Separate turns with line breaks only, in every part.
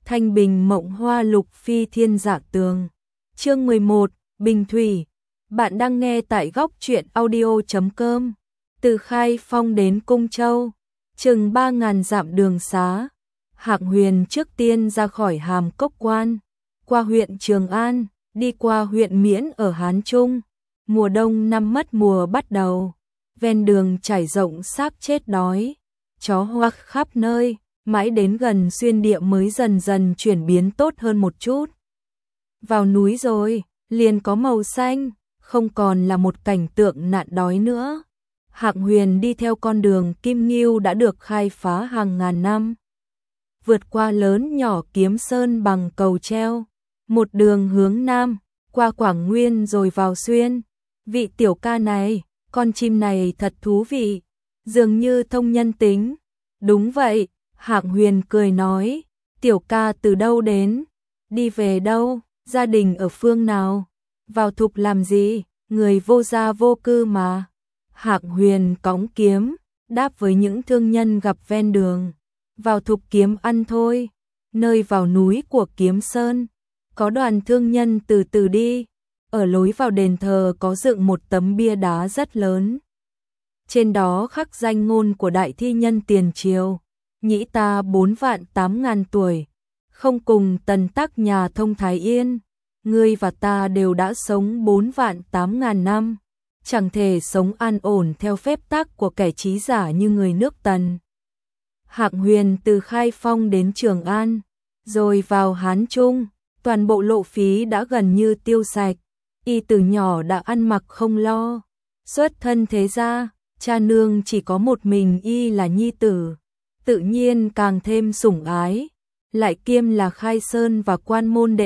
Thanh bình mộng hoa lục phi thiên dạ tường. Chương 11, Bình Thủy. Bạn đang nghe tại góc truyện audio.com. Từ Khai Phong đến Cung Châu, chừng 3.000 dặm đường xá. Hạng Huyền trước tiên ra khỏi Hàm Cốc Quan, qua huyện Trường An, đi qua huyện Miễn ở Hán Trung. Mùa đông năm mất mùa bắt đầu, ven đường trải rộng xác chết đói, chó hoác khắp nơi, mãi đến gần xuyên địa mới dần dần chuyển biến tốt hơn một chút. Vào núi rồi, liền có màu xanh, không còn là một cảnh tượng nạn đói nữa. Hạng Huyền đi theo con đường Kim Ngưu đã được khai phá hàng ngàn năm, vượt qua lớn nhỏ Kiếm Sơn bằng cầu treo, một đường hướng nam, qua Quảng Nguyên rồi vào Xuyên. Vị tiểu ca này, con chim này thật thú vị, dường như thông nhân tính. Đúng vậy, Hạng Huyền cười nói, tiểu ca từ đâu đến, đi về đâu, gia đình ở phương nào, vào Thục làm gì, người vô gia vô cư mà. Hạng Huyền cõng kiếm, đáp với những thương nhân gặp ven đường, vào Thục kiếm ăn thôi, nơi vào núi của Kiếm Sơn, có đoàn thương nhân từ từ đi. Ở lối vào đền thờ có dựng một tấm bia đá rất lớn. Trên đó khắc danh ngôn của đại thi nhân tiền triều, nhĩ ta 4.800.000 tuổi, không cùng tần tắc nhà Thông Thái Yên, ngươi và ta đều đã sống 4.800.000 năm, chẳng thể sống an ổn theo phép tắc của kẻ trí giả như người nước Tần. Hạng Huyền từ Khai Phong đến Trường An, rồi vào Hán Trung, toàn bộ lộ phí đã gần như tiêu sạch. Y từ nhỏ đã ăn mặc không lo, xuất thân thế gia, cha nương chỉ có một mình Y là nhi tử, tự nhiên càng thêm sủng ái, lại kiêm là Khai Sơn và Quan môn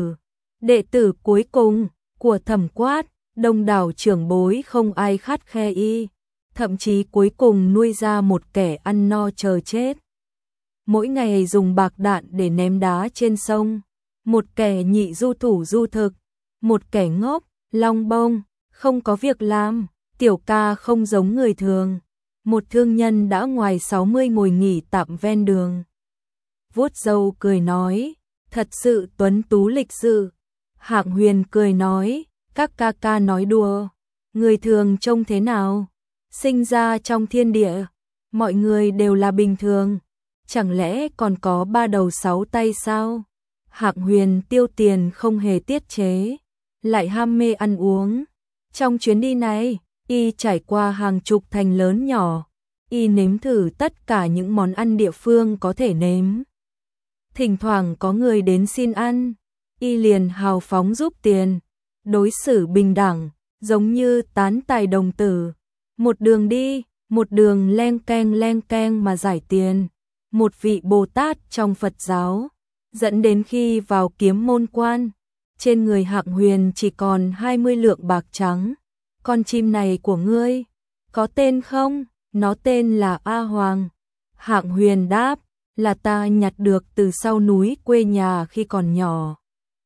đệ tử cuối cùng của Thẩm Quát. Đông đảo trưởng bối không ai khắt khe Y, thậm chí cuối cùng nuôi ra một kẻ ăn no chờ chết, mỗi ngày dùng bạc đạn để ném đá trên sông, một kẻ nhị du thủ du thực, một kẻ ngốc, long bông, không có việc làm. Tiểu ca không giống người thường, một thương nhân đã ngoài 60 ngồi nghỉ tạm ven đường, vuốt râu cười nói, thật sự tuấn tú lịch sự. Hạng Huyền cười nói, các ca ca nói đùa, người thường trông thế nào, sinh ra trong thiên địa, mọi người đều là bình thường, chẳng lẽ còn có 3 đầu 6 tay sao? Hạng Huyền tiêu tiền không hề tiết chế, lại ham mê ăn uống. Trong chuyến đi này, Y trải qua hàng chục thành lớn nhỏ, Y nếm thử tất cả những món ăn địa phương có thể nếm. Thỉnh thoảng có người đến xin ăn, Y liền hào phóng giúp tiền, đối xử bình đẳng, giống như tán tài đồng tử. Một đường đi, một đường leng keng mà giải tiền, một vị Bồ Tát trong Phật giáo, dẫn đến khi vào Kiếm Môn Quan, trên người Hạng Huyền chỉ còn 20 lượng bạc trắng. Con chim này của ngươi, có tên không? Nó tên là A Hoàng. Hạng Huyền đáp, là ta nhặt được từ sau núi quê nhà khi còn nhỏ.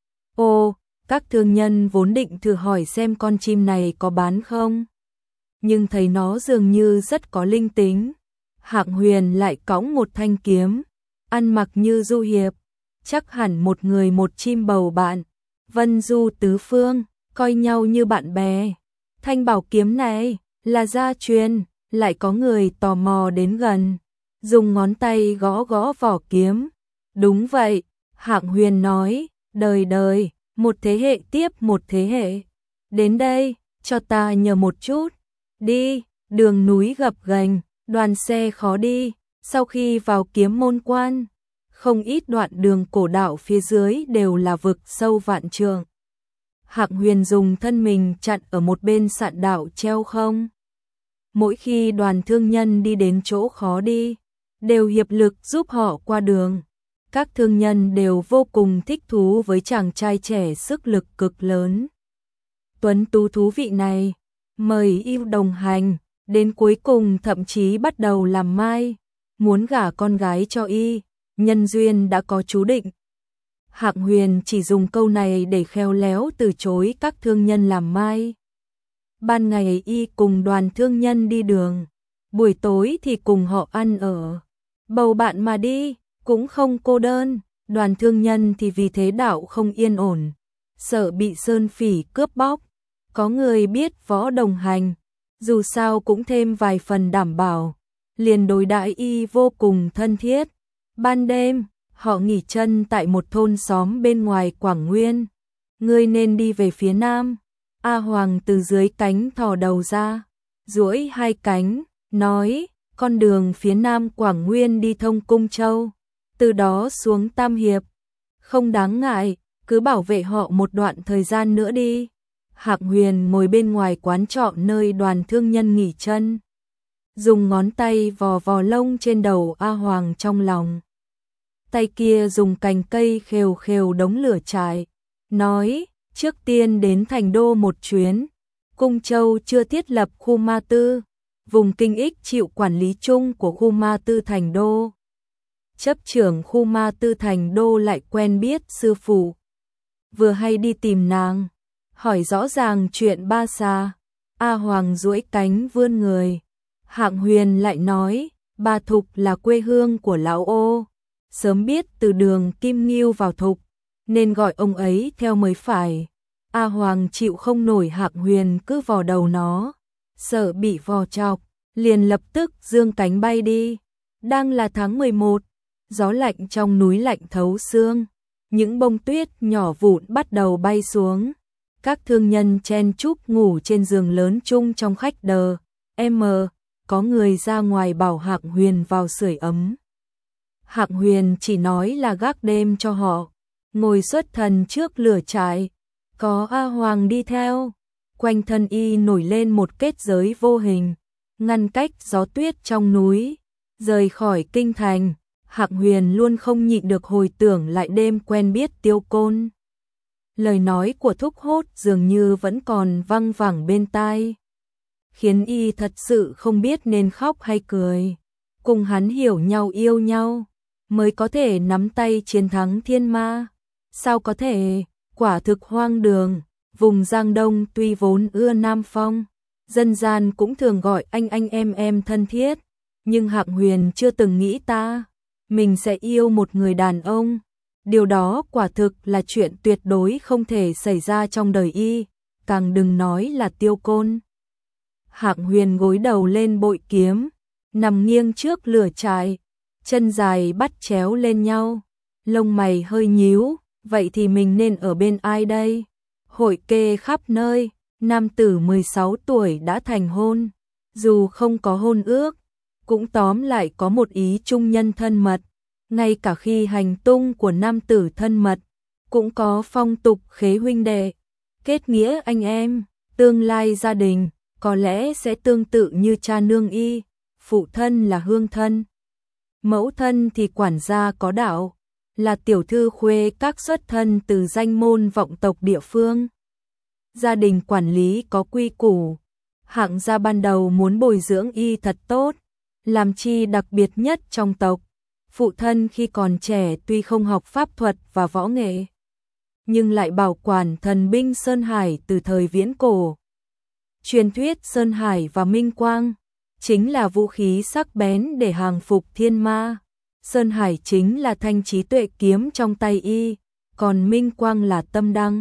Ô, các thương nhân vốn định thử hỏi xem con chim này có bán không, nhưng thấy nó dường như rất có linh tính. Hạng Huyền lại cõng một thanh kiếm, ăn mặc như du hiệp, chắc hẳn một người một chim bầu bạn, vân du tứ phương, coi nhau như bạn bè. Thanh bảo kiếm này là gia truyền, lại có người tò mò đến gần, dùng ngón tay gõ gõ vỏ kiếm. Đúng vậy, Hạng Huyền nói, đời đời, một thế hệ tiếp một thế hệ. Đến đây, cho ta nhờ một chút. Đi, đường núi gập ghềnh, đoàn xe khó đi. Sau khi vào Kiếm Môn Quan, không ít đoạn đường cổ đạo phía dưới đều là vực sâu vạn trượng. Hạng Huyền dùng thân mình chặn ở một bên sạn đạo treo không. Mỗi khi đoàn thương nhân đi đến chỗ khó đi, đều hiệp lực giúp họ qua đường. Các thương nhân đều vô cùng thích thú với chàng trai trẻ sức lực cực lớn, tuấn tú thú vị này, mời Y đồng hành, đến cuối cùng thậm chí bắt đầu làm mai, muốn gả con gái cho Y, nhân duyên đã có chú định. Hạng Huyền chỉ dùng câu này để khéo léo từ chối các thương nhân làm mai. Ban ngày Y cùng đoàn thương nhân đi đường, buổi tối thì cùng họ ăn ở, bầu bạn mà đi, cũng không cô đơn. Đoàn thương nhân thì vì thế đạo không yên ổn, sợ bị sơn phỉ cướp bóc. Có người biết võ đồng hành, dù sao cũng thêm vài phần đảm bảo, liền đối đãi y vô cùng thân thiết. Ban đêm, họ nghỉ chân tại một thôn xóm bên ngoài Quảng Nguyên. Ngươi nên đi về phía nam. A Hoàng từ dưới cánh thò đầu ra, duỗi hai cánh, nói, con đường phía nam Quảng Nguyên đi thông Cung Châu, từ đó xuống Tam Hiệp. Không đáng ngại, cứ bảo vệ họ một đoạn thời gian nữa đi. Hạng Huyền ngồi bên ngoài quán trọ nơi đoàn thương nhân nghỉ chân, dùng ngón tay vò vò lông trên đầu A Hoàng trong lòng. Tay kia dùng cành cây khều khều đống lửa trại, nói, trước tiên đến thành đô một chuyến. Cung Châu chưa thiết lập khu ma tư, vùng Kinh Ích chịu quản lý chung của khu ma tư thành đô. Chấp trưởng khu ma tư thành đô lại quen biết sư phụ, vừa hay đi tìm nàng, hỏi rõ ràng chuyện Ba Xà. A Hoàng duỗi cánh vươn người. Hạng Huyền lại nói, Ba Thục là quê hương của lão ô, sớm biết từ đường Kim Nghiêu vào Thục, nên gọi ông ấy theo mới phải. A Hoàng chịu không nổi Hạng Huyền cứ vò đầu nó, sợ bị vò chọc, liền lập tức giương cánh bay đi. Đang là tháng 11, gió lạnh trong núi lạnh thấu xương, những bông tuyết nhỏ vụn bắt đầu bay xuống. Các thương nhân chen chúc ngủ trên giường lớn chung trong khách đờ. Có người ra ngoài bảo Hạng Huyền vào sưởi ấm. Hạng Huyền chỉ nói là gác đêm cho họ, ngồi xuất thần trước lửa trại. Có A Hoàng đi theo, quanh thân y nổi lên một kết giới vô hình, ngăn cách gió tuyết trong núi. Rời khỏi kinh thành, Hạng Huyền luôn không nhịn được hồi tưởng lại đêm quen biết Tiêu Côn. Lời nói của Thúc Hốt dường như vẫn còn văng vẳng bên tai, khiến y thật sự không biết nên khóc hay cười. Cùng hắn hiểu nhau yêu nhau, mới có thể nắm tay chiến thắng thiên ma. Sao có thể, quả thực hoang đường. Vùng Giang Đông tuy vốn ưa Nam Phong, dân gian cũng thường gọi anh em thân thiết, nhưng Hạng Huyền chưa từng nghĩ mình sẽ yêu một người đàn ông. Điều đó quả thực là chuyện tuyệt đối không thể xảy ra trong đời y, càng đừng nói là Tiêu Côn. Hạng Huyền gối đầu lên bội kiếm, nằm nghiêng trước lửa trại, chân dài bắt chéo lên nhau, lông mày hơi nhíu. Vậy thì mình nên ở bên ai đây? Hội kê khắp nơi, nam tử 16 tuổi đã thành hôn, dù không có hôn ước, cũng tóm lại có một ý chung nhân thân mật. Ngay cả khi hành tung của nam tử thân mật, cũng có phong tục khế huynh đệ, kết nghĩa anh em. Tương lai gia đình có lẽ sẽ tương tự như cha nương y, phụ thân là hương thân, mẫu thân thì quản gia có đạo, là tiểu thư khuê các xuất thân từ danh môn vọng tộc địa phương. Gia đình quản lý có quy củ, Hạng gia ban đầu muốn bồi dưỡng y thật tốt, làm chi đặc biệt nhất trong tộc. Phụ thân khi còn trẻ tuy không học pháp thuật và võ nghệ, nhưng lại bảo quản thần binh Sơn Hải từ thời viễn cổ. Truyền thuyết Sơn Hải và Minh Quang chính là vũ khí sắc bén để hàng phục thiên ma. Sơn Hải chính là thanh trí tuệ kiếm trong tay y, còn Minh Quang là tâm đăng.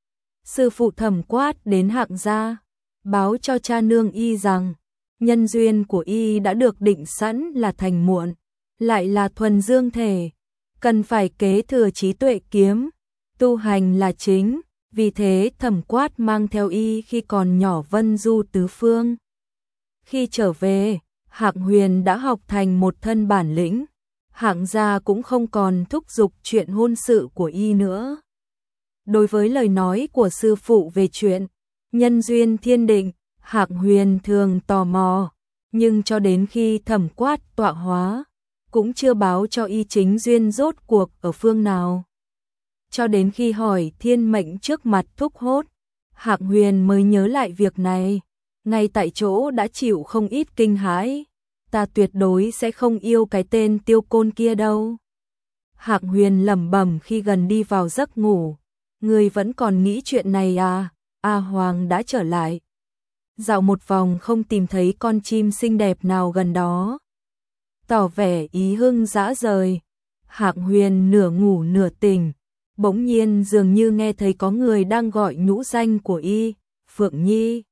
Sư phụ Thẩm Quát đến Hạng gia, báo cho cha nương y rằng nhân duyên của y đã được định sẵn là thành muộn, lại là thuần dương thể, cần phải kế thừa trí tuệ kiếm, tu hành là chính. Vì thế Thẩm Quát mang theo y khi còn nhỏ vân du tứ phương. Khi trở về, Hạng Huyền đã học thành một thân bản lĩnh. Hạng gia cũng không còn thúc giục chuyện hôn sự của y nữa. Đối với lời nói của sư phụ về chuyện nhân duyên thiên định, Hạng Huyền thường tò mò, nhưng cho đến khi Thẩm Quát tọa hóa, cũng chưa báo cho y chính duyên rốt cuộc ở phương nào. Cho đến khi hỏi thiên mệnh trước mặt Thúc Hốt, Hạng Huyền mới nhớ lại việc này, ngay tại chỗ đã chịu không ít kinh hãi. Ta tuyệt đối sẽ không yêu cái tên Tiêu Côn kia đâu. Hạng Huyền lẩm bẩm khi gần đi vào giấc ngủ. Người vẫn còn nghĩ chuyện này à? A Hoàng đã trở lại. Dạo một vòng không tìm thấy con chim xinh đẹp nào gần đó, tỏ vẻ ý hưng dã rời. Hạng Huyền nửa ngủ nửa tỉnh, bỗng nhiên dường như nghe thấy có người đang gọi nhũ danh của y, Phượng Nhi.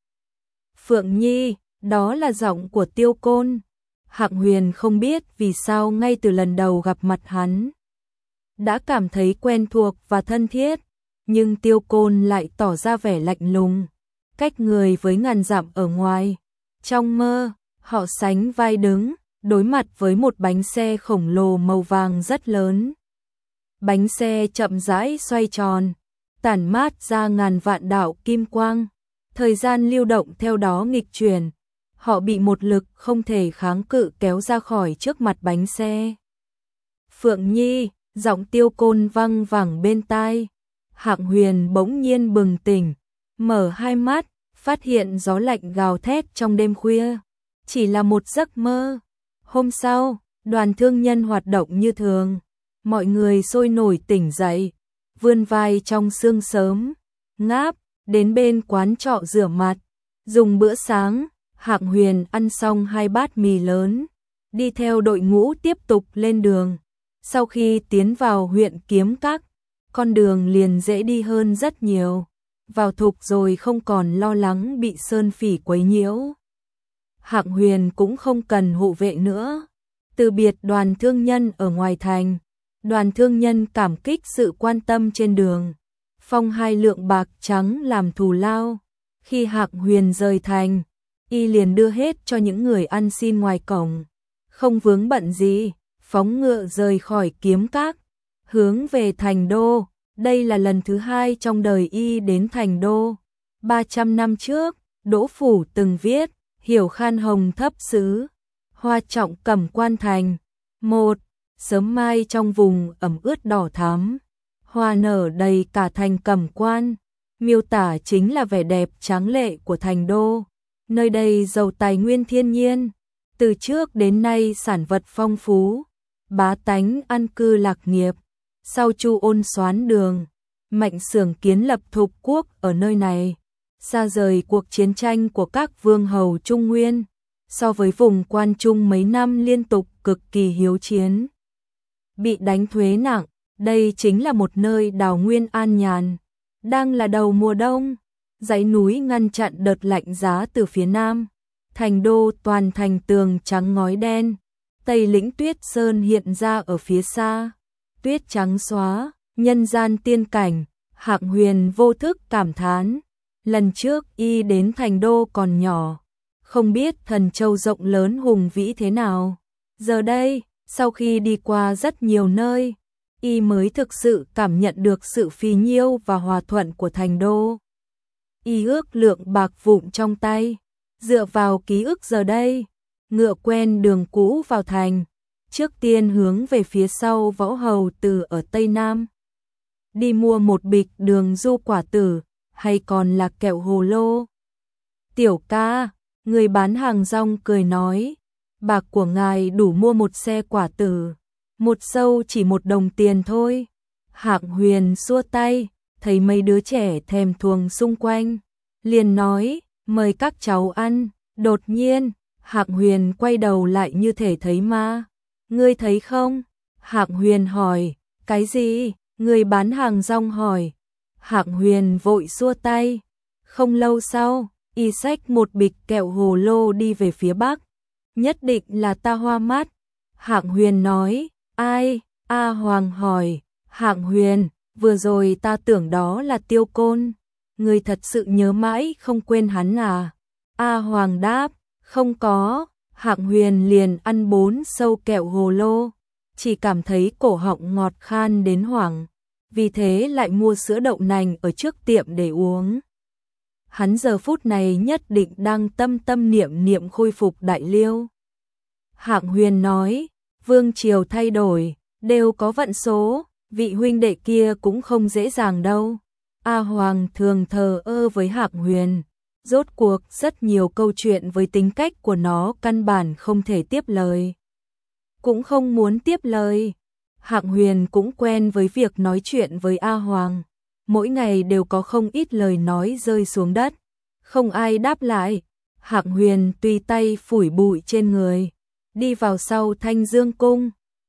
Phượng Nhi, đó là giọng của Tiêu Côn. Hạng Huyền không biết vì sao ngay từ lần đầu gặp mặt hắn đã cảm thấy quen thuộc và thân thiết, nhưng Tiêu Côn lại tỏ ra vẻ lạnh lùng, cách người với ngàn dặm ở ngoài. Trong mơ, họ sánh vai đứng, đối mặt với một bánh xe khổng lồ màu vàng rất lớn. Bánh xe chậm rãi xoay tròn, tản mát ra ngàn vạn đạo kim quang. Thời gian lưu động theo đó nghịch chuyển, họ bị một lực không thể kháng cự kéo ra khỏi trước mặt bánh xe. Phượng Nhi, giọng Tiêu Côn vang vẳng bên tai. Hạng Huyền bỗng nhiên bừng tỉnh, mở hai mắt, phát hiện gió lạnh gào thét trong đêm khuya. Chỉ là một giấc mơ. Hôm sau, đoàn thương nhân hoạt động như thường. Mọi người sôi nổi tỉnh dậy, vươn vai trong sương sớm, ngáp, đến bên quán trọ rửa mặt, dùng bữa sáng. Hạng Huyền ăn xong 2 bát mì lớn, đi theo đội ngũ tiếp tục lên đường. Sau khi tiến vào huyện Kiếm Các, con đường liền dễ đi hơn rất nhiều. Vào Thục rồi không còn lo lắng bị sơn phỉ quấy nhiễu. Hạng Huyền cũng không cần hộ vệ nữa. Từ biệt đoàn thương nhân ở ngoài thành, đoàn thương nhân cảm kích sự quan tâm trên đường, phong 2 lượng bạc trắng làm thù lao. Khi Hạng Huyền rời thành, y liền đưa hết cho những người ăn xin ngoài cổng. Không vướng bận gì, phóng ngựa rời khỏi Kiếm Các, hướng về thành đô. Đây là lần thứ 2 trong đời y đến thành đô. 300 năm trước, Đỗ Phủ từng viết, Hiểu Khan Hồng thấp sứ, hoa trọng cẩm quan thành. 1. Sớm mai trong vùng ẩm ướt đỏ thắm, hoa nở đầy cả thành Cẩm Quan, miêu tả chính là vẻ đẹp tráng lệ của thành đô. Nơi đây giàu tài nguyên thiên nhiên, từ trước đến nay sản vật phong phú, bá tánh an cư lạc nghiệp. Sau Chu Ôn soán đường, Mạnh Xưởng kiến lập thục quốc ở nơi này, xa rời cuộc chiến tranh của các vương hầu Trung Nguyên. So với vùng Quan Trung mấy năm liên tục cực kỳ hiếu chiến, bị đánh thuế nặng, đây chính là một nơi đào nguyên an nhàn. Đang là đầu mùa đông, dãy núi ngăn chặn đợt lạnh giá từ phía nam. Thành đô toàn thành tường trắng ngói đen, Tây Lĩnh Tuyết Sơn hiện ra ở phía xa. Tuyết trắng xóa, nhân gian tiên cảnh. Hạng Huyền vô thức cảm thán. Lần trước y đến thành đô còn nhỏ, không biết Thần Châu rộng lớn hùng vĩ thế nào. Giờ đây, sau khi đi qua rất nhiều nơi, y mới thực sự cảm nhận được sự phì nhiêu và hòa thuận của thành đô. Y ước lượng bạc vụn trong tay, dựa vào ký ức giờ đây, ngựa quen đường cũ vào thành, trước tiên hướng về phía sau Võ Hầu Tử ở Tây Nam. Đi mua một bịch đường du quả tử, hay còn là kẹo hồ lô. Tiểu ca, người bán hàng rong cười nói, bạc của ngài đủ mua một xe quả tử, một sâu chỉ 1 đồng tiền thôi. Hạng Huyền xua tay, thấy mấy đứa trẻ thèm thuồng xung quanh, liền nói, mời các cháu ăn. Đột nhiên, Hạng Huyền quay đầu lại như thể thấy ma. Ngươi thấy không? Hạng Huyền hỏi, cái gì? Người bán hàng rong hỏi. Hạng Huyền vội xua tay. Không lâu sau, y xách một bịch kẹo hồ lô đi về phía bắc. Nhất định là ta hoa mắt. Hạng Huyền nói, ai? A Hoàng hỏi. Hạng Huyền, vừa rồi ta tưởng đó là Tiêu Côn. Người thật sự nhớ mãi không quên hắn à? A Hoàng đáp, không có. Hạng Huyền liền ăn 4 sâu kẹo hồ lô, chỉ cảm thấy cổ họng ngọt khan đến hoảng, vì thế lại mua sữa đậu nành ở trước tiệm để uống. Hắn giờ phút này nhất định đang tâm tâm niệm niệm khôi phục Đại Liêu. Hạng Huyền nói, vương triều thay đổi, đều có vận số, vị huynh đệ kia cũng không dễ dàng đâu. A Hoàng thường thờ ơ với Hạng Huyền. Rốt cuộc rất nhiều câu chuyện với tính cách của nó căn bản không thể tiếp lời. Cũng không muốn tiếp lời. Hạng Huyền cũng quen với việc nói chuyện với A Hoàng. Mỗi ngày đều có không ít lời nói rơi xuống đất. Không ai đáp lại. Hạng Huyền tùy tay phủi bụi trên người, đi vào sau Thanh Dương Cung.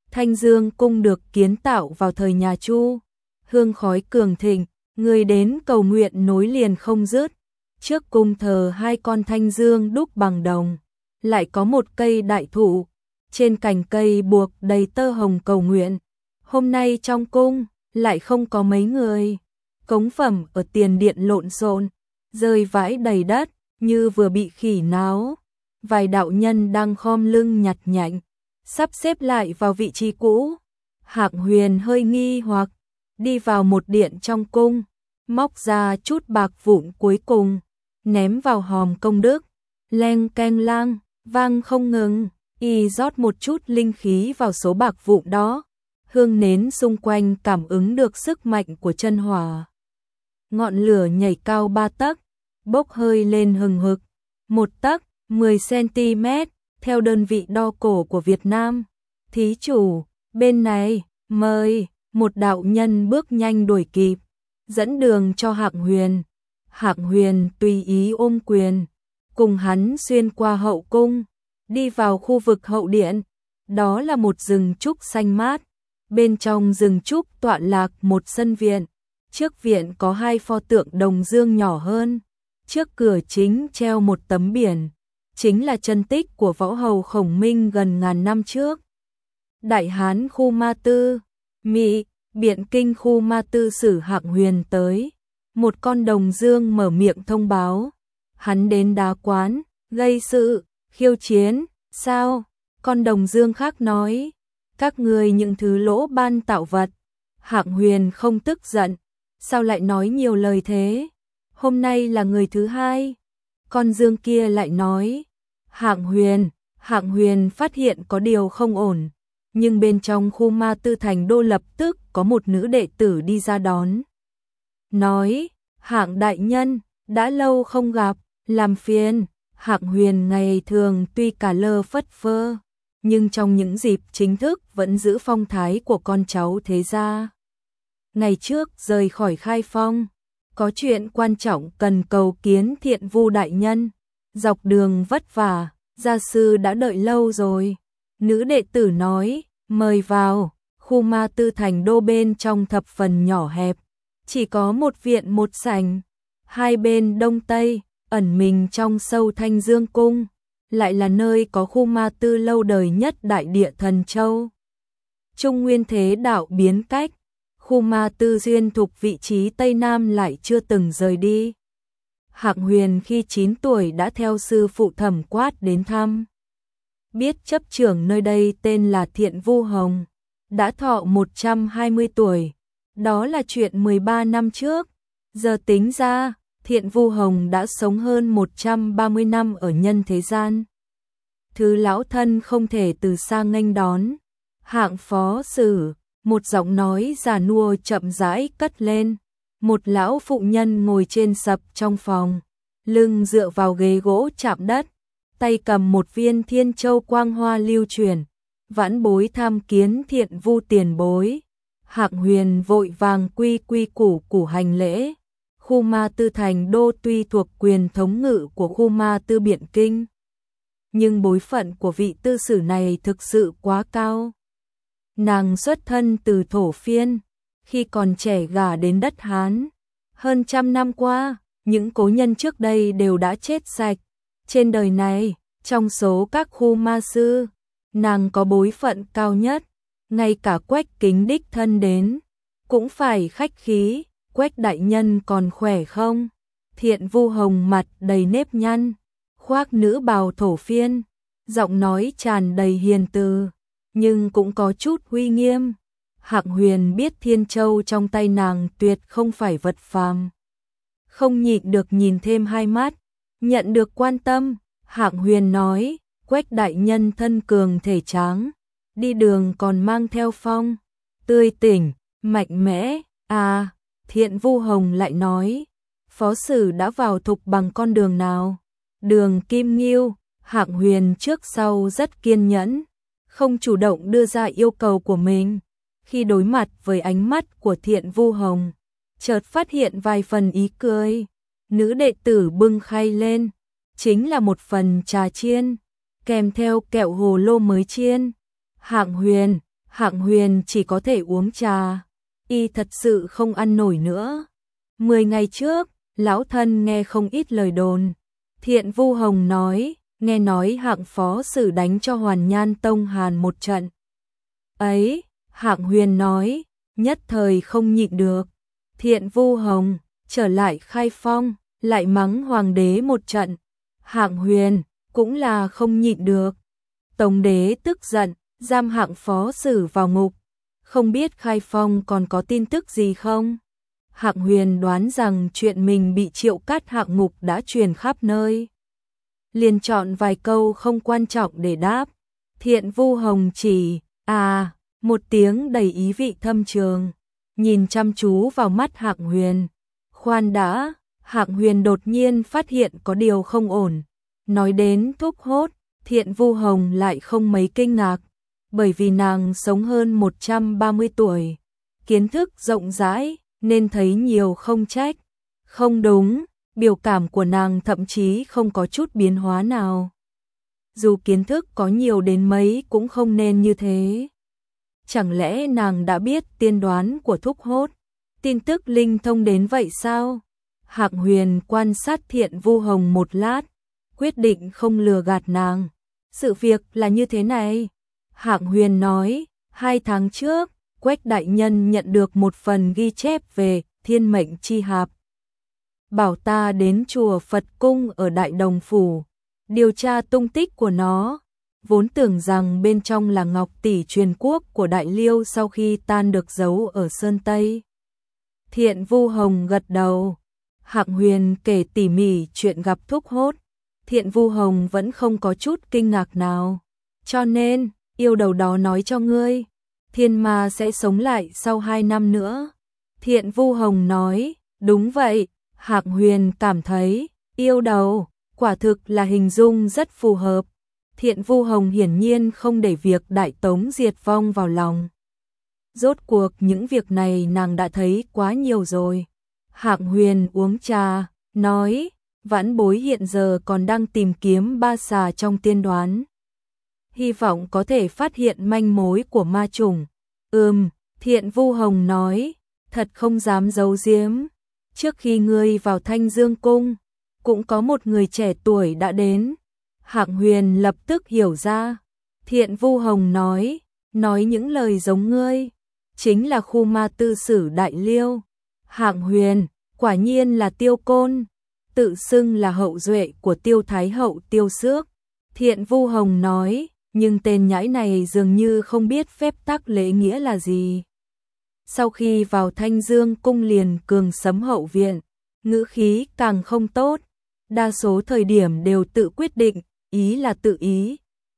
Thanh Dương cung được kiến tạo vào thời nhà Chu, hương khói cường thịnh, người đến cầu nguyện nối liền không dứt. Trước cung thờ hai con thanh dương đúc bằng đồng, lại có một cây đại thụ, trên cành cây buộc đầy tơ hồng cầu nguyện. Hôm nay trong cung lại không có mấy người, cống phẩm ở tiền điện lộn xộn, rơi vãi đầy đất, như vừa bị khỉ náo. Vài đạo nhân đang khom lưng nhặt nhạnh, sắp xếp lại vào vị trí cũ. Hạng Huyền hơi nghi hoặc, đi vào một điện trong cung, móc ra chút bạc vụn cuối cùng, ném vào hòm công đức, leng keng lang, vang không ngừng, y rót một chút linh khí vào số bạc vụn đó. Hương nến xung quanh cảm ứng được sức mạnh của chân hỏa. Ngọn lửa nhảy cao 3 tấc, bốc hơi lên hừng hực, 1 tấc, 10 cm, theo đơn vị đo cổ của Việt Nam. Thí chủ, bên này, mời, một đạo nhân bước nhanh đuổi kịp, dẫn đường cho Hạng Huyền. Hạng Huyền tùy ý ôm quyền, cùng hắn xuyên qua hậu cung, đi vào khu vực hậu điện. Đó là một rừng trúc xanh mát, bên trong rừng trúc tọa lạc một sân viện. Trước viện có 2 pho tượng đồng dương nhỏ hơn, trước cửa chính treo một tấm biển, chính là chân tích của võ hầu Khổng Minh gần ngàn năm trước. Đại Hán khu Ma Tư, Mỹ, Biện Kinh khu Ma Tư sử Hạng Huyền tới. Một con đồng dương mở miệng thông báo, hắn đến đá quán, gây sự, khiêu chiến, sao? Con đồng dương khác nói, các người những thứ lỗ ban tạo vật. Hạng Huyền không tức giận, sao lại nói nhiều lời thế? Hôm nay là người thứ 2. Con dương kia lại nói, Hạng Huyền phát hiện có điều không ổn, nhưng bên trong khu Ma Tư thành đô lập tức có một nữ đệ tử đi ra đón. Nói, Hạng đại nhân, đã lâu không gặp, làm phiền. Hạng Huyền ngày thường tuy cả lơ phất phơ, nhưng trong những dịp chính thức vẫn giữ phong thái của con cháu thế gia. Ngày trước rời khỏi Khai Phong, có chuyện quan trọng cần cầu kiến Thiện Vu đại nhân, dọc đường vất vả, gia sư đã đợi lâu rồi. Nữ đệ tử nói, mời vào. Khu Ma Tư thành đô bên trong thập phần nhỏ hẹp, chỉ có một viện một sảnh, hai bên đông tây, ẩn mình trong sâu Thanh Dương cung, lại là nơi có khu Ma Tư lâu đời nhất đại địa Thần Châu. Trung nguyên thế đạo biến cách, khu Ma Tư duyên thuộc vị trí Tây Nam lại chưa từng rời đi. Hạng Huyền khi 9 tuổi đã theo sư phụ Thẩm Quát đến thăm. Biết chấp trưởng nơi đây tên là Thiện Vu Hồng, đã thọ 120 tuổi. Đó là chuyện 13 năm trước. Giờ tính ra, Thiện Vu Hồng đã sống hơn 130 năm ở nhân thế gian. Thứ lão thân không thể từ xa nghênh đón. Hạng phó sử, một giọng nói già nua chậm rãi cất lên. Một lão phụ nhân ngồi trên sập trong phòng, lưng dựa vào ghế gỗ chạm đất, tay cầm một viên thiên châu quang hoa lưu truyền. Vãn bối tham kiến Thiện Vu tiền bối. Hạng Huyền vội vàng quy củ hành lễ. Khu Ma Tư thành đô tuy thuộc quyền thống ngự của khu Ma Tư Biện Kinh, nhưng bối phận của vị tư sử này thực sự quá cao. Nàng xuất thân từ thổ phiên, khi còn trẻ gả đến đất Hán. Hơn 100 năm qua, những cố nhân trước đây đều đã chết sạch. Trên đời này, trong số các khu ma sư, nàng có bối phận cao nhất. Ngay cả Quách Kính đích thân đến, cũng phải khách khí. Quách đại nhân còn khỏe không? Thiện Vu Hồng mặt đầy nếp nhăn, khoác nữ bào thổ phiên, giọng nói tràn đầy hiền từ, nhưng cũng có chút uy nghiêm. Hạng Huyền biết Thiên Châu trong tay nàng tuyệt không phải vật phàm, không nhịn được nhìn thêm 2 mắt. Nhận được quan tâm, Hạng Huyền nói, Quách đại nhân thân cường thể tráng, đi đường còn mang theo phong, tươi tỉnh, mạnh mẽ. À, Thiện Vu Hồng lại nói, phó sử đã vào thục bằng con đường nào? Đường Kim Nghiêu. Hạng Huyền trước sau rất kiên nhẫn, không chủ động đưa ra yêu cầu của mình. Khi đối mặt với ánh mắt của Thiện Vu Hồng, chợt phát hiện vài phần ý cười. Nữ đệ tử bưng khay lên, chính là một phần trà chiên, kèm theo kẹo hồ lô mới chiên. Hạng Hạng Huyền chỉ có thể uống trà, y thật sự không ăn nổi nữa. 10 ngày trước, lão thân nghe không ít lời đồn. Thiện Vu Hồng nói, nghe nói Hạng phó sử đánh cho Hoàn Nhan Tông Hàn một trận. Ấy, Hạng Huyền nói, nhất thời không nhịn được. Thiện Vu Hồng trở lại Khai Phong, lại mắng hoàng đế một trận. Hạng Huyền cũng là không nhịn được. Tống đế tức giận, giam Hạng phó sử vào ngục. Không biết Khai Phong còn có tin tức gì không? Hạng Huyền đoán rằng chuyện mình bị Triệu Cát Hạng ngục đã truyền khắp nơi. Liền chọn vài câu không quan trọng để đáp. Thiện Vu Hồng chỉ, một tiếng đầy ý vị thâm trường, nhìn chăm chú vào mắt Hạng Huyền. Khoan đã, Hạng Huyền đột nhiên phát hiện có điều không ổn. Nói đến Thúc Hốt, Thiện Vu Hồng lại không mấy kinh ngạc, bởi vì nàng sống hơn 130 tuổi, kiến thức rộng rãi, nên thấy nhiều không trách. Không đúng, biểu cảm của nàng thậm chí không có chút biến hóa nào. Dù kiến thức có nhiều đến mấy cũng không nên như thế. Chẳng lẽ nàng đã biết tiên đoán của Thúc Hốt? Tin tức linh thông đến vậy sao? Hạng Huyền quan sát Thiện Vu Hồng một lát, quyết định không lừa gạt nàng. Sự việc là như thế này. Hạng Huyền nói, 2 tháng trước, Quách đại nhân nhận được một phần ghi chép về Thiên Mệnh Chi Hạp. Bảo ta đến chùa Phật Cung ở Đại Đồng Phủ, điều tra tung tích của nó. Vốn tưởng rằng bên trong là ngọc tỷ truyền quốc của Đại Liêu sau khi tan được giấu ở Sơn Tây. Thiện Vu Hồng gật đầu. Hạng Huyền kể tỉ mỉ chuyện gặp Thúc Hốt. Thiện Vu Hồng vẫn không có chút kinh ngạc nào. Cho nên, yêu đầu đó nói cho ngươi, thiên ma sẽ sống lại sau 2 năm nữa. Thiện Vu Hồng nói, đúng vậy. Hạng Huyền cảm thấy, yêu đầu, quả thực là hình dung rất phù hợp. Thiện Vu Hồng hiển nhiên không để việc Đại Tống diệt vong vào lòng. Rốt cuộc những việc này nàng đã thấy quá nhiều rồi. Hạng Huyền uống trà, nói, vãn bối hiện giờ còn đang tìm kiếm 3 xà trong tiên đoán. Hy vọng có thể phát hiện manh mối của ma chủng. Thiện Vu Hồng nói, thật không dám giấu giếm. Trước khi ngươi vào Thanh Dương Cung, cũng có một người trẻ tuổi đã đến. Hạng Huyền lập tức hiểu ra. Thiện Vu Hồng nói những lời giống ngươi, chính là khu ma tư sử Đại Liêu. Hạng Huyền, quả nhiên là Tiêu Côn, tự xưng là hậu duệ của Tiêu Thái hậu Tiêu Xước. Thiện Vu Hồng nói, nhưng tên nhãi này dường như không biết phép tắc lễ nghĩa là gì. Sau khi vào Thanh Dương Cung liền cường sấm hậu viện, ngữ khí càng không tốt, đa số thời điểm đều tự quyết định, ý là tự ý.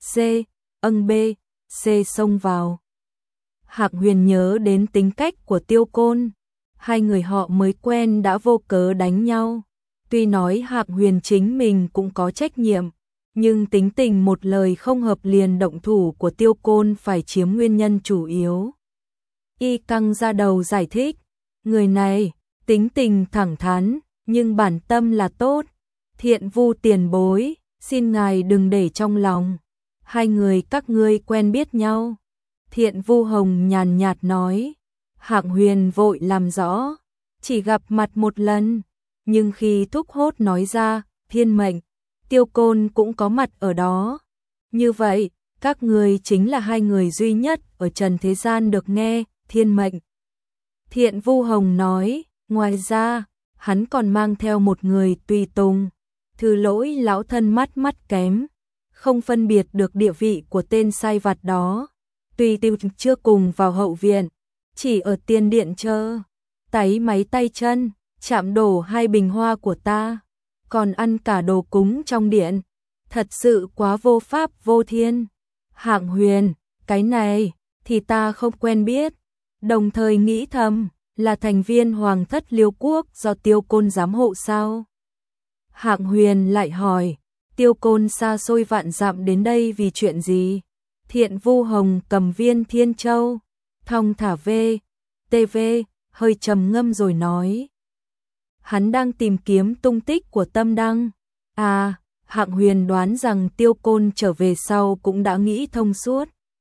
B, C xông vào. Hạng Huyền nhớ đến tính cách của Tiêu Côn, 2 người họ mới quen đã vô cớ đánh nhau. Tuy nói Hạng Huyền chính mình cũng có trách nhiệm, nhưng tính tình một lời không hợp liền động thủ của Tiêu Côn phải chiếm nguyên nhân chủ yếu. Y căng ra đầu giải thích, người này tính tình thẳng thắn, nhưng bản tâm là tốt. Thiện Vu tiền bối, xin ngài đừng để trong lòng. 2 người các ngươi quen biết nhau. Thiện Vu Hồng nhàn nhạt nói. Hạng Huyền vội làm rõ, chỉ gặp mặt một lần, nhưng khi Thúc Hốt nói ra thiên mệnh, Tiêu Côn cũng có mặt ở đó. Như vậy, các ngươi chính là 2 người duy nhất ở trần thế gian được nghe thiên mệnh. Thiện Vu Hồng nói, ngoài ra, hắn còn mang theo một người tùy tùng. Thứ lỗi lão thân mắt kém, không phân biệt được địa vị của tên sai vặt đó. Tùy Tiêu chưa cùng vào hậu viện, chỉ ở tiên điện chờ, táy máy tay chân, chạm đổ 2 bình hoa của ta, còn ăn cả đồ cúng trong điện. Thật sự quá vô pháp vô thiên. Hạng Huyền, cái này thì ta không quen biết. Đồng thời nghĩ thầm, là thành viên Hoàng thất Liêu Quốc do Tiêu Côn giám hộ sao? Hạng Huyền lại hỏi, Tiêu Côn xa xôi vạn dặm đến đây vì chuyện gì? Thiện Vu Hồng cầm viên Thiên Châu, thong thả TV, hơi trầm ngâm rồi nói. Hắn đang tìm kiếm tung tích của Tâm Đăng. Hạng Huyền đoán rằng Tiêu Côn trở về sau cũng đã nghĩ thông suốt.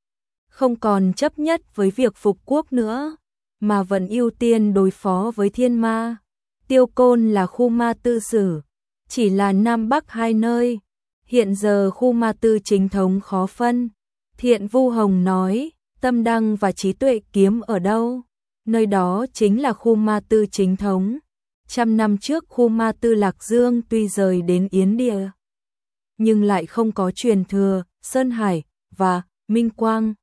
không còn chấp nhất với việc phục quốc nữa, mà vẫn ưu tiên đối phó với thiên ma. Tiêu Côn là khu ma tư sử, chỉ là Nam Bắc hai nơi. Hiện giờ khu ma tư chính thống khó phân. Thiện Vu Hồng nói, tâm đăng và trí tuệ kiếm ở đâu? Nơi đó chính là khu ma tư chính thống. 100 năm trước khu ma tư Lạc Dương tuy rời đến Yến Địa, nhưng lại không có truyền thừa. Sơn Hải và Minh Quang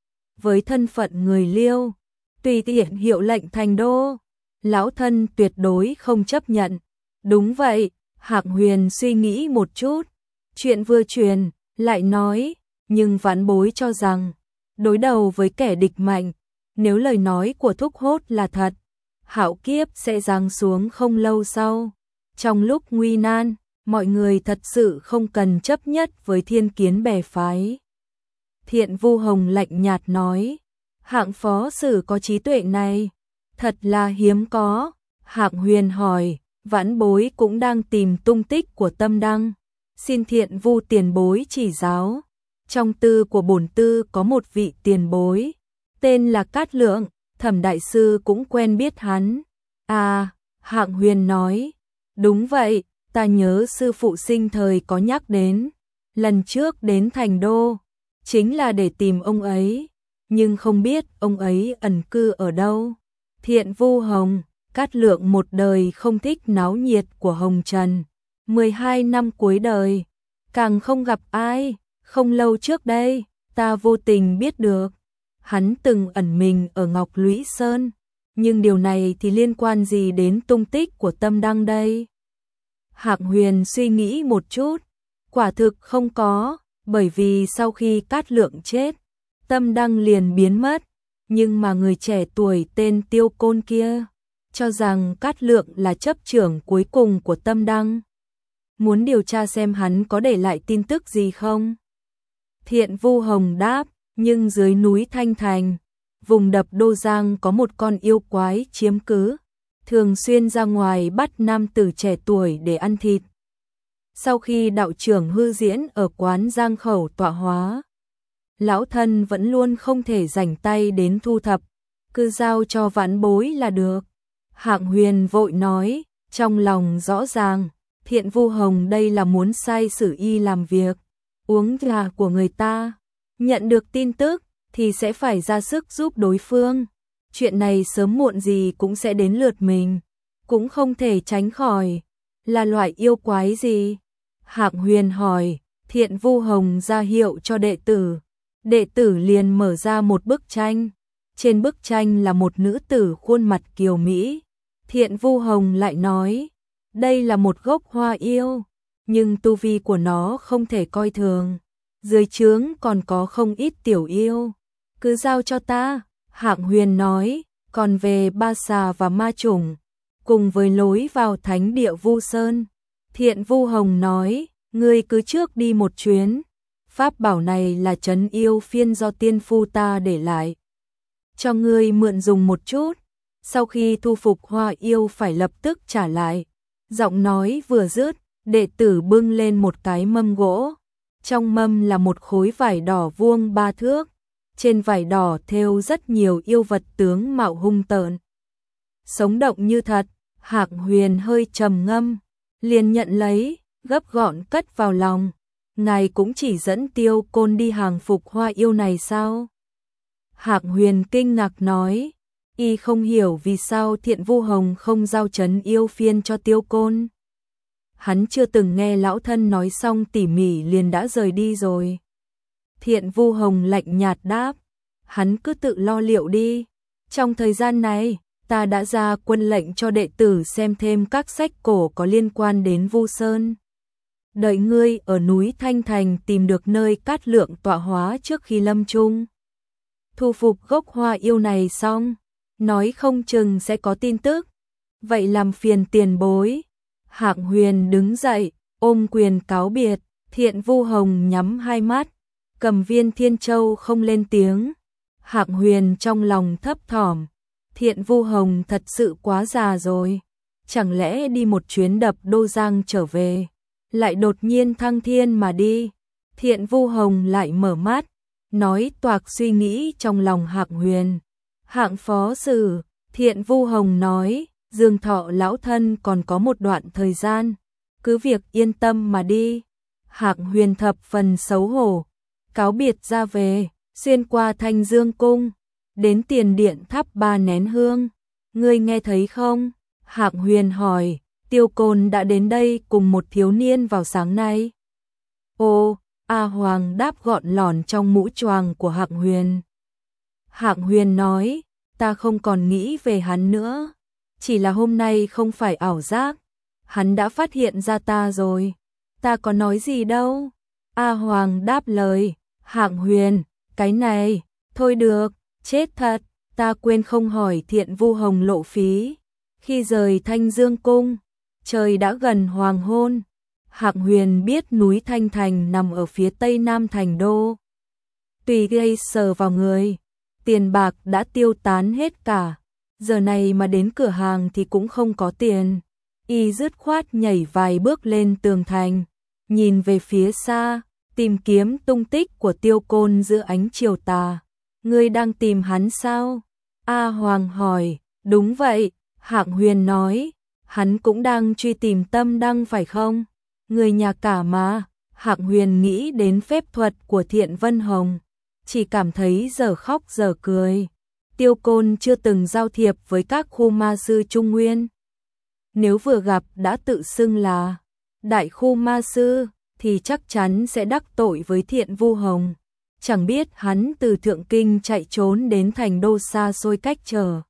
với thân phận người Liêu, tùy tiện hiệu lệnh thành đô, lão thân tuyệt đối không chấp nhận. Đúng vậy, Hạng Huyền suy nghĩ một chút, chuyện vừa truyền, lại nói, nhưng vãn bối cho rằng, đối đầu với kẻ địch mạnh, nếu lời nói của Thúc Hốt là thật, hạo kiếp sẽ giáng xuống không lâu sau. Trong lúc nguy nan, mọi người thật sự không cần chấp nhất với thiên kiến bè phái. Thiện Vu Hồng lạnh nhạt nói, Hạng phó sử có trí tuệ này, thật là hiếm có. Hạng Huyền hỏi, vãn bối cũng đang tìm tung tích của tâm đăng, xin Thiện Vu tiền bối chỉ giáo. Trong tư của bổn tư có một vị tiền bối, tên là Cát Lượng, Thẩm đại sư cũng quen biết hắn. À, Hạng Huyền nói, đúng vậy, ta nhớ sư phụ sinh thời có nhắc đến, lần trước đến thành đô, chính là để tìm ông ấy, nhưng không biết ông ấy ẩn cư ở đâu. Thiện Vu Hồng, Cát Lượng một đời không thích náo nhiệt của hồng trần, 12 năm cuối đời, càng không gặp ai. Không lâu trước đây, ta vô tình biết được, hắn từng ẩn mình ở Ngọc Lũy Sơn, nhưng điều này thì liên quan gì đến tung tích của tâm đăng đây? Hạng Huyền suy nghĩ một chút, quả thực không có, bởi vì sau khi Cát Lượng chết, tâm đăng liền biến mất, nhưng mà người trẻ tuổi tên Tiêu Côn kia, cho rằng Cát Lượng là chấp trưởng cuối cùng của tâm đăng. Muốn điều tra xem hắn có để lại tin tức gì không? Thiện Vu Hồng đáp, nhưng dưới núi Thanh Thành, vùng đập Đô Giang có một con yêu quái chiếm cứ, thường xuyên ra ngoài bắt nam tử trẻ tuổi để ăn thịt. Sau khi đạo trưởng hư diễn ở quán Giang Khẩu tọa hóa, lão thân vẫn luôn không thể rảnh tay đến thu thập, cứ giao cho vãn bối là được. Hạng Huyền vội nói, trong lòng rõ ràng, Thiện Vu Hồng đây là muốn sai sử y làm việc, uống trà của người ta, nhận được tin tức thì sẽ phải ra sức giúp đối phương. Chuyện này sớm muộn gì cũng sẽ đến lượt mình, cũng không thể tránh khỏi. Là loại yêu quái gì? Hạng Huyền hỏi. Thiện Vu Hồng ra hiệu cho đệ tử. Đệ tử liền mở ra một bức tranh. Trên bức tranh là một nữ tử khuôn mặt kiều mỹ. Thiện Vu Hồng lại nói, đây là một gốc hoa yêu, nhưng tu vi của nó không thể coi thường. Dưới trướng còn có không ít tiểu yêu, cứ giao cho ta. Hạng Huyền nói, còn về Ba Xà và Ma Chủng, cùng với lối vào thánh địa Vu Sơn. Thiện Vu Hồng nói, ngươi cứ trước đi một chuyến, pháp bảo này là trấn yêu phiên do tiên phu ta để lại, cho ngươi mượn dùng một chút, sau khi thu phục hoa yêu phải lập tức trả lại. Giọng nói vừa dứt, đệ tử bưng lên một cái mâm gỗ, trong mâm là một khối vải đỏ vuông 3 thước, trên vải đỏ thêu rất nhiều yêu vật tướng mạo hung tợn, sống động như thật. Hạng Huyền hơi trầm ngâm, liền nhận lấy, gấp gọn cất vào lòng. Ngài cũng chỉ dẫn Tiêu Côn đi hàng phục hoa yêu này sao? Hạng Huyền kinh ngạc nói, y không hiểu vì sao Thiện Vu Hồng không giao trấn yêu phiên cho Tiêu Côn. Hắn chưa từng nghe lão thân nói xong tỉ mỉ liền đã rời đi rồi. Thiện Vu Hồng lạnh nhạt đáp, hắn cứ tự lo liệu đi. Trong thời gian này, ta đã ra quân lệnh cho đệ tử xem thêm các sách cổ có liên quan đến Vu Sơn. Đợi ngươi ở núi Thanh Thành tìm được nơi Cát Lượng tọa hóa trước khi lâm chung, thu phục gốc hoa yêu này xong, nói không chừng sẽ có tin tức. Vậy làm phiền tiền bối. Hạng Huyền đứng dậy, ôm quyền cáo biệt. Thiện Vu Hồng nhắm hai mắt, cầm viên Thiên Châu không lên tiếng. Hạng Huyền trong lòng thấp thỏm, Thiện Vu Hồng thật sự quá già rồi, chẳng lẽ đi một chuyến đập Đô Giang trở về, lại đột nhiên thăng thiên mà đi. Thiện Vu Hồng lại mở mắt, nói toạc suy nghĩ trong lòng Hạng Huyền. Hạng phó sử, Thiện Vu Hồng nói, Dương Thọ lão thân còn có một đoạn thời gian, cứ việc yên tâm mà đi. Hạng Huyền thập phần xấu hổ, cáo biệt ra về, xuyên qua Thanh Dương cung, đến tiền điện thắp 3 nén hương. Ngươi nghe thấy không? Hạng Huyền hỏi. Tiêu Côn đã đến đây cùng một thiếu niên vào sáng nay. Ô, A Hoàng đáp gọn lỏn trong mũ choàng của Hạng Huyền. Hạng Huyền nói, ta không còn nghĩ về hắn nữa. Chỉ là hôm nay không phải ảo giác. Hắn đã phát hiện ra ta rồi. Ta có nói gì đâu. A Hoàng đáp lời. Hạng Huyền, cái này, thôi được, chết thật. Ta quên không hỏi Thiện Vu Hồng lộ phí. Khi rời Thanh Dương cung, trời đã gần hoàng hôn. Hạng Huyền biết núi Thanh Thành nằm ở phía tây nam thành đô. Tùy gây sờ vào người, tiền bạc đã tiêu tán hết cả. Giờ này mà đến cửa hàng thì cũng không có tiền. Y dứt khoát nhảy vài bước lên tường thành, nhìn về phía xa, tìm kiếm tung tích của Tiêu Côn giữa ánh chiều tà. Ngươi đang tìm hắn sao? A Hoàng hỏi. Đúng vậy, Hạng Huyền nói. Hắn cũng đang truy tìm Tâm Đăng phải không? Người nhà cả mà. Hạng Huyền nghĩ đến phép thuật của Thiện Vân Hồng, chỉ cảm thấy giờ khóc giờ cười. Tiêu Côn chưa từng giao thiệp với các khu ma sư Trung Nguyên. Nếu vừa gặp đã tự xưng là đại khu ma sư, thì chắc chắn sẽ đắc tội với Thiện Vu Hồng. Chẳng biết hắn từ Thượng Kinh chạy trốn đến thành đô xa xôi cách trở,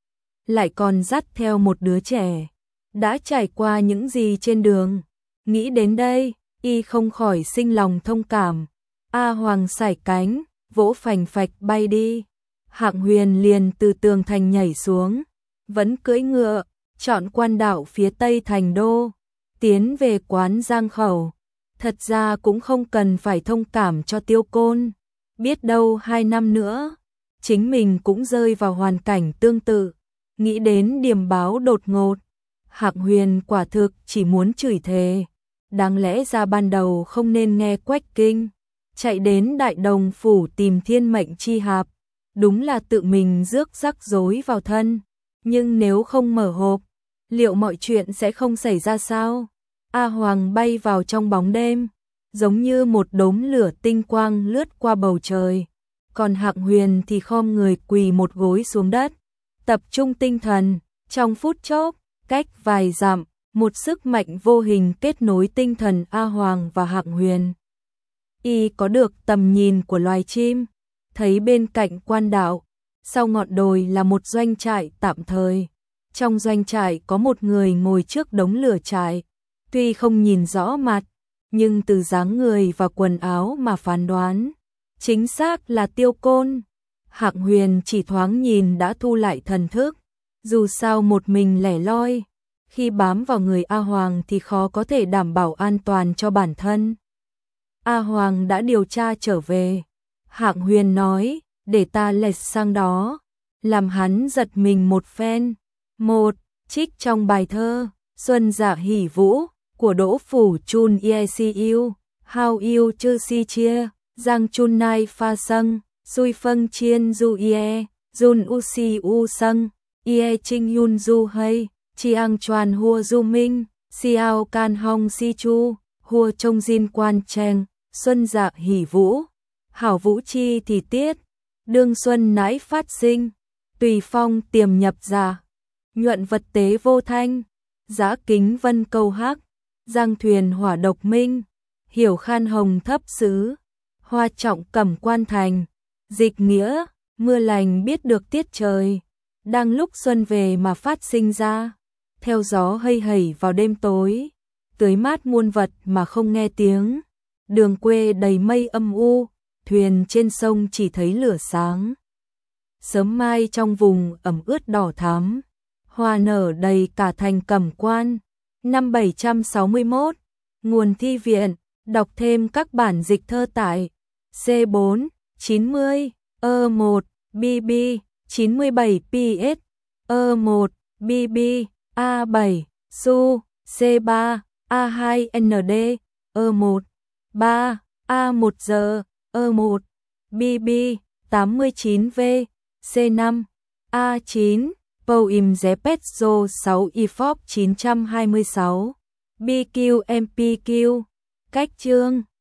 lại còn dắt theo một đứa trẻ, đã trải qua những gì trên đường. Nghĩ đến đây, y không khỏi sinh lòng thông cảm. A Hoàng sải cánh, vỗ phành phạch bay đi. Hạng Huyền liền từ tường thành nhảy xuống, vẫn cưỡi ngựa, chọn quan đạo phía tây thành đô, tiến về quán Giang Khẩu. Thật ra cũng không cần phải thông cảm cho Tiêu Côn. Biết đâu 2 năm nữa, chính mình cũng rơi vào hoàn cảnh tương tự. Nghĩ đến điềm báo đột ngột, Hạng Huyền quả thực chỉ muốn chửi thề. Đáng lẽ ra ban đầu không nên nghe Quách Kinh, chạy đến Đại Đồng phủ tìm Thiên Mệnh Chi Hạp. Đúng là tự mình rước rắc rối vào thân. Nhưng nếu không mở hộp, liệu mọi chuyện sẽ không xảy ra sao? A Hoàng bay vào trong bóng đêm, giống như một đốm lửa tinh quang lướt qua bầu trời. Còn Hạng Huyền thì khom người quỳ một gối xuống đất, tập trung tinh thần. Trong phút chốc, cách vài dặm, một sức mạnh vô hình kết nối tinh thần A Hoàng và Hạng Huyền. Y có được tầm nhìn của loài chim, thấy bên cạnh quan đạo, sau ngọn đồi là một doanh trại tạm thời. Trong doanh trại có một người ngồi trước đống lửa trại. Tuy không nhìn rõ mặt, nhưng từ dáng người và quần áo mà phán đoán, chính xác là Tiêu Côn. Hạng Huyền chỉ thoáng nhìn đã thu lại thần thức. Dù sao một mình lẻ loi, khi bám vào người A Hoàng thì khó có thể đảm bảo an toàn cho bản thân. A Hoàng đã điều tra trở về. Hạng Huyền nói, để ta lệch sang đó, làm hắn giật mình một phen. Một trích trong bài thơ Xuân Dạ Hỷ Vũ của Đỗ Phủ Chun Ieciu, Hao Yêu Chư Si Chia, Giang Chun Nai Pha Sâng, Sui Phân Chiên Du Ie, Jun U Si U Sâng, Ie Trinh Yun Du Hay, Chiang Chuan Hua Du Minh, Xiao Can Hong Si Chu, Hua Trông Jin Quan Cheng, Xuân Dạ Hỷ Vũ. Hảo vũ chi thì tiết, đương xuân nãi phát sinh, tùy phong tiềm nhập ra, nhuận vật tế vô thanh, giã kính vân câu hắc, giang thuyền hỏa độc minh, hiểu khan hồng thấp xứ, hoa trọng cẩm quan thành, dịch nghĩa, mưa lành biết được tiết trời, đang lúc xuân về mà phát sinh ra, theo gió hây hẩy vào đêm tối, tưới mát muôn vật mà không nghe tiếng, đường quê đầy mây âm u, thuyền trên sông chỉ thấy lửa sáng. Sớm mai trong vùng ẩm ướt đỏ thắm, hoa nở đầy cả thành Cẩm Quan. Năm 761, nguồn thi viện, đọc thêm các bản dịch thơ tại C4, 90, E1, BB, 97 PS, E1, BB, A7, Su, C3, A2 ND, E1, 3, A1 giờ, E1. BB 89V C5 A9 Poem Zepezzo 6 IFOP 926 BQ MPQ Cách chương